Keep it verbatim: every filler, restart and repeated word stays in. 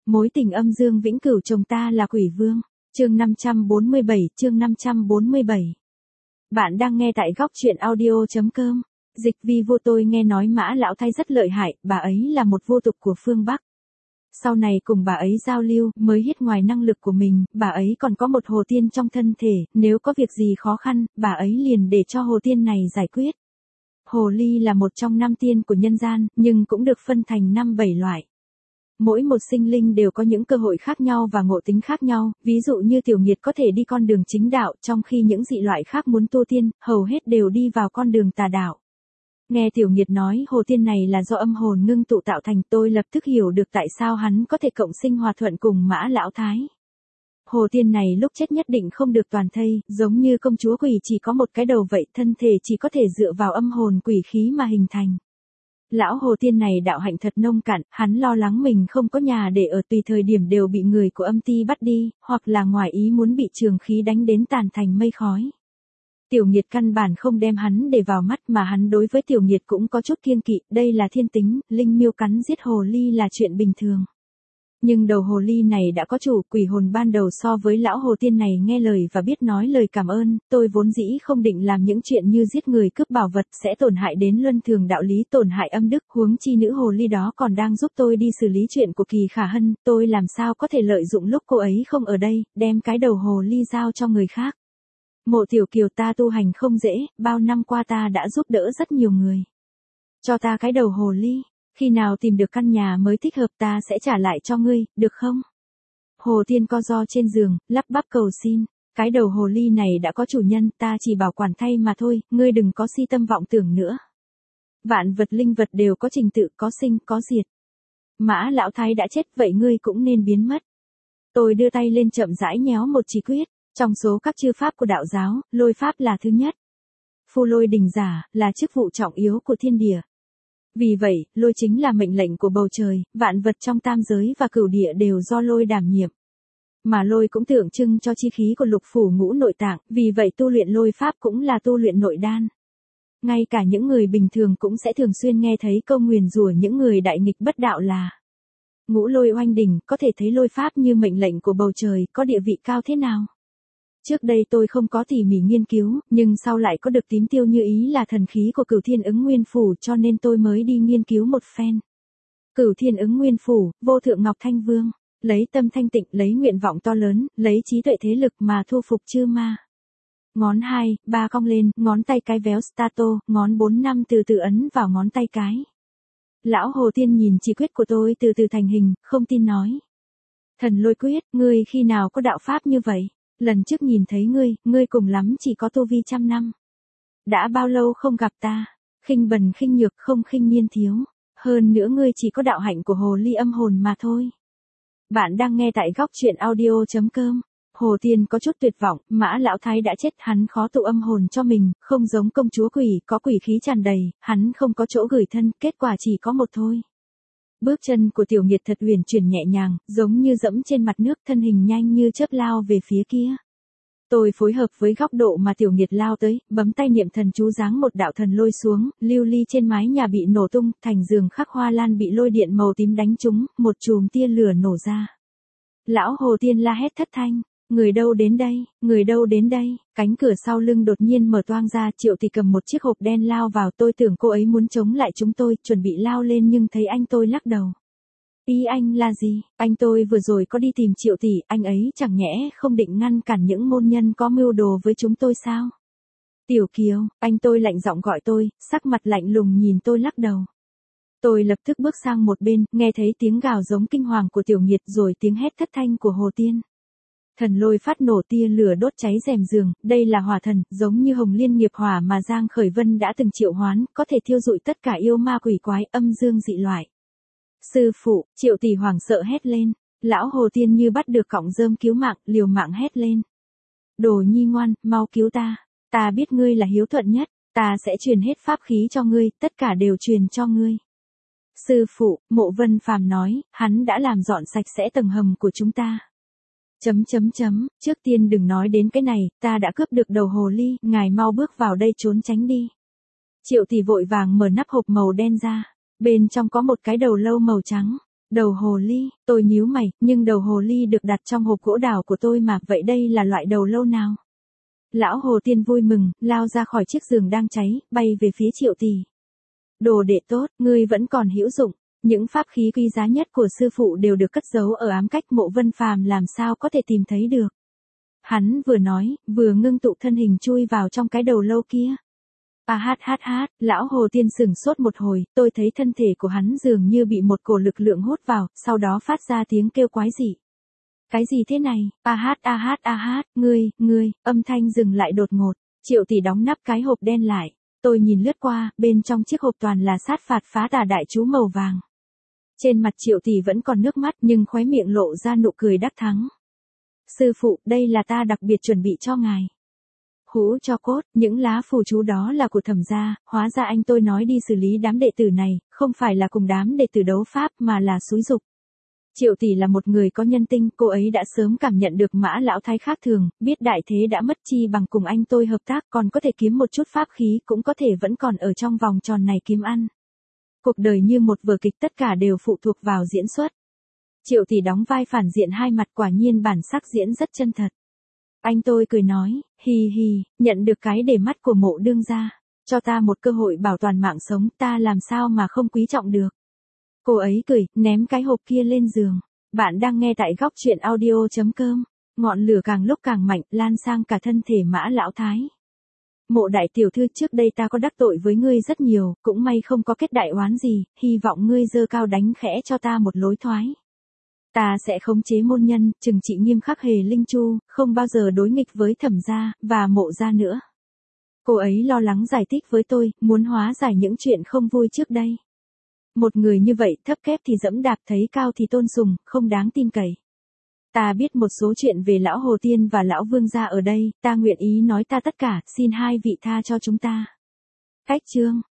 Mối tình âm dương vĩnh cửu chồng ta là quỷ vương. Chương năm trăm bốn mươi bảy, chương năm trăm bốn mươi bảy. Bạn đang nghe tại góc truyện audio chấm com. Dịch vi vô tôi nghe nói Mã Lão Thái rất lợi hại, bà ấy là một vô tục của phương Bắc. Sau này cùng bà ấy giao lưu, mới biết ngoài năng lực của mình, bà ấy còn có một hồ tiên trong thân thể, nếu có việc gì khó khăn, bà ấy liền để cho hồ tiên này giải quyết. Hồ ly là một trong năm tiên của nhân gian, nhưng cũng được phân thành năm bảy loại. Mỗi một sinh linh đều có những cơ hội khác nhau và ngộ tính khác nhau, ví dụ như Tiểu Nghiệt có thể đi con đường chính đạo, trong khi những dị loại khác muốn tu tiên, hầu hết đều đi vào con đường tà đạo. Nghe Tiểu Nghiệt nói hồ tiên này là do âm hồn ngưng tụ tạo thành, tôi lập tức hiểu được tại sao hắn có thể cộng sinh hòa thuận cùng Mã Lão Thái. Hồ tiên này lúc chết nhất định không được toàn thây, giống như công chúa quỷ chỉ có một cái đầu vậy, thân thể chỉ có thể dựa vào âm hồn quỷ khí mà hình thành. Lão hồ tiên này đạo hạnh thật nông cạn, hắn lo lắng mình không có nhà để ở, tùy thời điểm đều bị người của âm ty bắt đi, hoặc là ngoài ý muốn bị trường khí đánh đến tàn thành mây khói. Tiểu Nghiệt căn bản không đem hắn để vào mắt, mà hắn đối với Tiểu Nghiệt cũng có chút kiêng kỵ, đây là thiên tính, linh miêu cắn giết hồ ly là chuyện bình thường. Nhưng đầu hồ ly này đã có chủ, quỷ hồn ban đầu so với lão hồ tiên này nghe lời và biết nói lời cảm ơn, tôi vốn dĩ không định làm những chuyện như giết người cướp bảo vật sẽ tổn hại đến luân thường đạo lý, tổn hại âm đức, huống chi nữ hồ ly đó còn đang giúp tôi đi xử lý chuyện của Kỳ Khả Hân, tôi làm sao có thể lợi dụng lúc cô ấy không ở đây, đem cái đầu hồ ly giao cho người khác. Mộ Tiểu Kiều, ta tu hành không dễ, bao năm qua ta đã giúp đỡ rất nhiều người. Cho ta cái đầu hồ ly. Khi nào tìm được căn nhà mới thích hợp ta sẽ trả lại cho ngươi, được không? Hồ tiên co ro trên giường, lắp bắp cầu xin. Cái đầu hồ ly này đã có chủ nhân, ta chỉ bảo quản thay mà thôi, ngươi đừng có si tâm vọng tưởng nữa. Vạn vật linh vật đều có trình tự, có sinh, có diệt. Mã Lão Thái đã chết, vậy ngươi cũng nên biến mất. Tôi đưa tay lên chậm rãi nhéo một chỉ quyết. Trong số các chư pháp của đạo giáo, lôi pháp là thứ nhất. Phu lôi đình giả, là chức vụ trọng yếu của thiên địa. Vì vậy, lôi chính là mệnh lệnh của bầu trời, vạn vật trong tam giới và cửu địa đều do lôi đảm nhiệm. Mà lôi cũng tượng trưng cho chi khí của lục phủ ngũ nội tạng, vì vậy tu luyện lôi pháp cũng là tu luyện nội đan. Ngay cả những người bình thường cũng sẽ thường xuyên nghe thấy câu nguyền rủa những người đại nghịch bất đạo là ngũ lôi oanh đỉnh, có thể thấy lôi pháp như mệnh lệnh của bầu trời, có địa vị cao thế nào. Trước đây tôi không có tỉ mỉ nghiên cứu, nhưng sau lại có được tín tiêu như ý là thần khí của Cửu Thiên Ứng Nguyên Phủ, cho nên tôi mới đi nghiên cứu một phen. Cửu Thiên Ứng Nguyên Phủ, vô thượng Ngọc Thanh Vương, lấy tâm thanh tịnh, lấy nguyện vọng to lớn, lấy trí tuệ thế lực mà thu phục chư ma. Ngón hai, ba cong lên, ngón tay cái véo stato, ngón bốn năm từ từ ấn vào ngón tay cái. Lão hồ tiên nhìn chỉ quyết của tôi từ từ thành hình, không tin nói. Thần lôi quyết, ngươi khi nào có đạo pháp như vậy? Lần trước nhìn thấy ngươi, ngươi cùng lắm chỉ có tu vi trăm năm. Đã bao lâu không gặp ta? Khinh bần khinh nhược, không khinh niên thiếu. Hơn nữa ngươi chỉ có đạo hạnh của hồ ly âm hồn mà thôi. Bạn đang nghe tại góc truyện audio chấm com. Hồ tiên có chút tuyệt vọng, Mã Lão Thái đã chết, hắn khó tụ âm hồn cho mình, không giống công chúa quỷ, có quỷ khí tràn đầy, hắn không có chỗ gửi thân, kết quả chỉ có một thôi. Bước chân của Tiểu Nghiệt thật uyển chuyển nhẹ nhàng, giống như dẫm trên mặt nước, thân hình nhanh như chớp lao về phía kia. Tôi phối hợp với góc độ mà Tiểu Nghiệt lao tới, bấm tay niệm thần chú giáng một đạo thần lôi xuống, lưu ly trên mái nhà bị nổ tung, thành giường khắc hoa lan bị lôi điện màu tím đánh trúng, một chùm tia lửa nổ ra. Lão hồ tiên la hét thất thanh. Người đâu đến đây, người đâu đến đây, cánh cửa sau lưng đột nhiên mở toang ra, Triệu Tỷ cầm một chiếc hộp đen lao vào, tôi tưởng cô ấy muốn chống lại chúng tôi, chuẩn bị lao lên nhưng thấy anh tôi lắc đầu. Ý anh là gì? Anh tôi vừa rồi có đi tìm Triệu Tỷ, anh ấy chẳng nhẽ không định ngăn cản những môn nhân có mưu đồ với chúng tôi sao? Tiểu Kiều, anh tôi lạnh giọng gọi tôi, sắc mặt lạnh lùng nhìn tôi lắc đầu. Tôi lập tức bước sang một bên, nghe thấy tiếng gào giống kinh hoàng của Tiểu Nghiệt rồi tiếng hét thất thanh của hồ tiên. Thần lôi phát nổ, tia lửa đốt cháy rèm giường, đây là hỏa thần, giống như Hồng Liên nghiệp hỏa mà Giang Khởi Vân đã từng triệu hoán, có thể thiêu rụi tất cả yêu ma quỷ quái, âm dương dị loại. Sư phụ, Triệu Tỷ hoảng sợ hét lên, lão hồ tiên như bắt được cọng rơm cứu mạng, liều mạng hét lên. Đồ nhi ngoan, mau cứu ta, ta biết ngươi là hiếu thuận nhất, ta sẽ truyền hết pháp khí cho ngươi, tất cả đều truyền cho ngươi. Sư phụ, Mộ Vân Phàm nói, hắn đã làm dọn sạch sẽ tầng hầm của chúng ta. Chấm chấm chấm, trước tiên đừng nói đến cái này, ta đã cướp được đầu hồ ly, ngài mau bước vào đây trốn tránh đi. Triệu Tỷ vội vàng mở nắp hộp màu đen ra, bên trong có một cái đầu lâu màu trắng. Đầu hồ ly, tôi nhíu mày, nhưng đầu hồ ly được đặt trong hộp gỗ đào của tôi mà, vậy đây là loại đầu lâu nào? Lão Hồ Tiên vui mừng, lao ra khỏi chiếc giường đang cháy, bay về phía Triệu Tỷ. Đồ đệ tốt, ngươi vẫn còn hữu dụng. Những pháp khí quý giá nhất của sư phụ đều được cất giấu ở ám cách, Mộ Vân Phàm làm sao có thể tìm thấy được. Hắn vừa nói, vừa ngưng tụ thân hình chui vào trong cái đầu lâu kia. À hát hát hát, lão Hồ Tiên sửng sốt một hồi, tôi thấy thân thể của hắn dường như bị một cổ lực lượng hút vào, sau đó phát ra tiếng kêu quái dị. Cái gì thế này? A hát a hát a hát, ngươi, ngươi, âm thanh dừng lại đột ngột. Triệu Tỷ đóng nắp cái hộp đen lại. Tôi nhìn lướt qua, bên trong chiếc hộp toàn là sát phạt phá tà đại chú màu vàng. Trên mặt Triệu Tỷ vẫn còn nước mắt nhưng khóe miệng lộ ra nụ cười đắc thắng. Sư phụ, đây là ta đặc biệt chuẩn bị cho ngài. Hũ cho cốt, những lá phù chú đó là của Thẩm gia, hóa ra anh tôi nói đi xử lý đám đệ tử này, không phải là cùng đám đệ tử đấu pháp mà là xúi dục. Triệu Tỷ là một người có nhân tinh, cô ấy đã sớm cảm nhận được Mã lão thái khác thường, biết đại thế đã mất chi bằng cùng anh tôi hợp tác, còn có thể kiếm một chút pháp khí, cũng có thể vẫn còn ở trong vòng tròn này kiếm ăn. Cuộc đời như một vở kịch, tất cả đều phụ thuộc vào diễn xuất. Triệu Tỷ đóng vai phản diện hai mặt, quả nhiên bản sắc diễn rất chân thật. Anh tôi cười nói, hì hì, nhận được cái để mắt của Mộ đương gia, cho ta một cơ hội bảo toàn mạng sống, ta làm sao mà không quý trọng được. Cô ấy cười, ném cái hộp kia lên giường. Bạn đang nghe tại góc truyện audio chấm com. Ngọn lửa càng lúc càng mạnh, lan sang cả thân thể Mã lão thái. Mộ đại tiểu thư, trước đây ta có đắc tội với ngươi rất nhiều, cũng may không có kết đại oán gì, hy vọng ngươi giơ cao đánh khẽ cho ta một lối thoái. Ta sẽ khống chế môn nhân, trừng trị nghiêm khắc Hề Linh Chu, không bao giờ đối nghịch với Thẩm gia, và Mộ gia nữa. Cô ấy lo lắng giải thích với tôi, muốn hóa giải những chuyện không vui trước đây. Một người như vậy, thấp kép thì dẫm đạp, thấy cao thì tôn sùng, không đáng tin cậy. Ta biết một số chuyện về lão Hồ Tiên và lão Vương gia ở đây, ta nguyện ý nói ta tất cả, xin hai vị tha cho chúng ta. Cách chương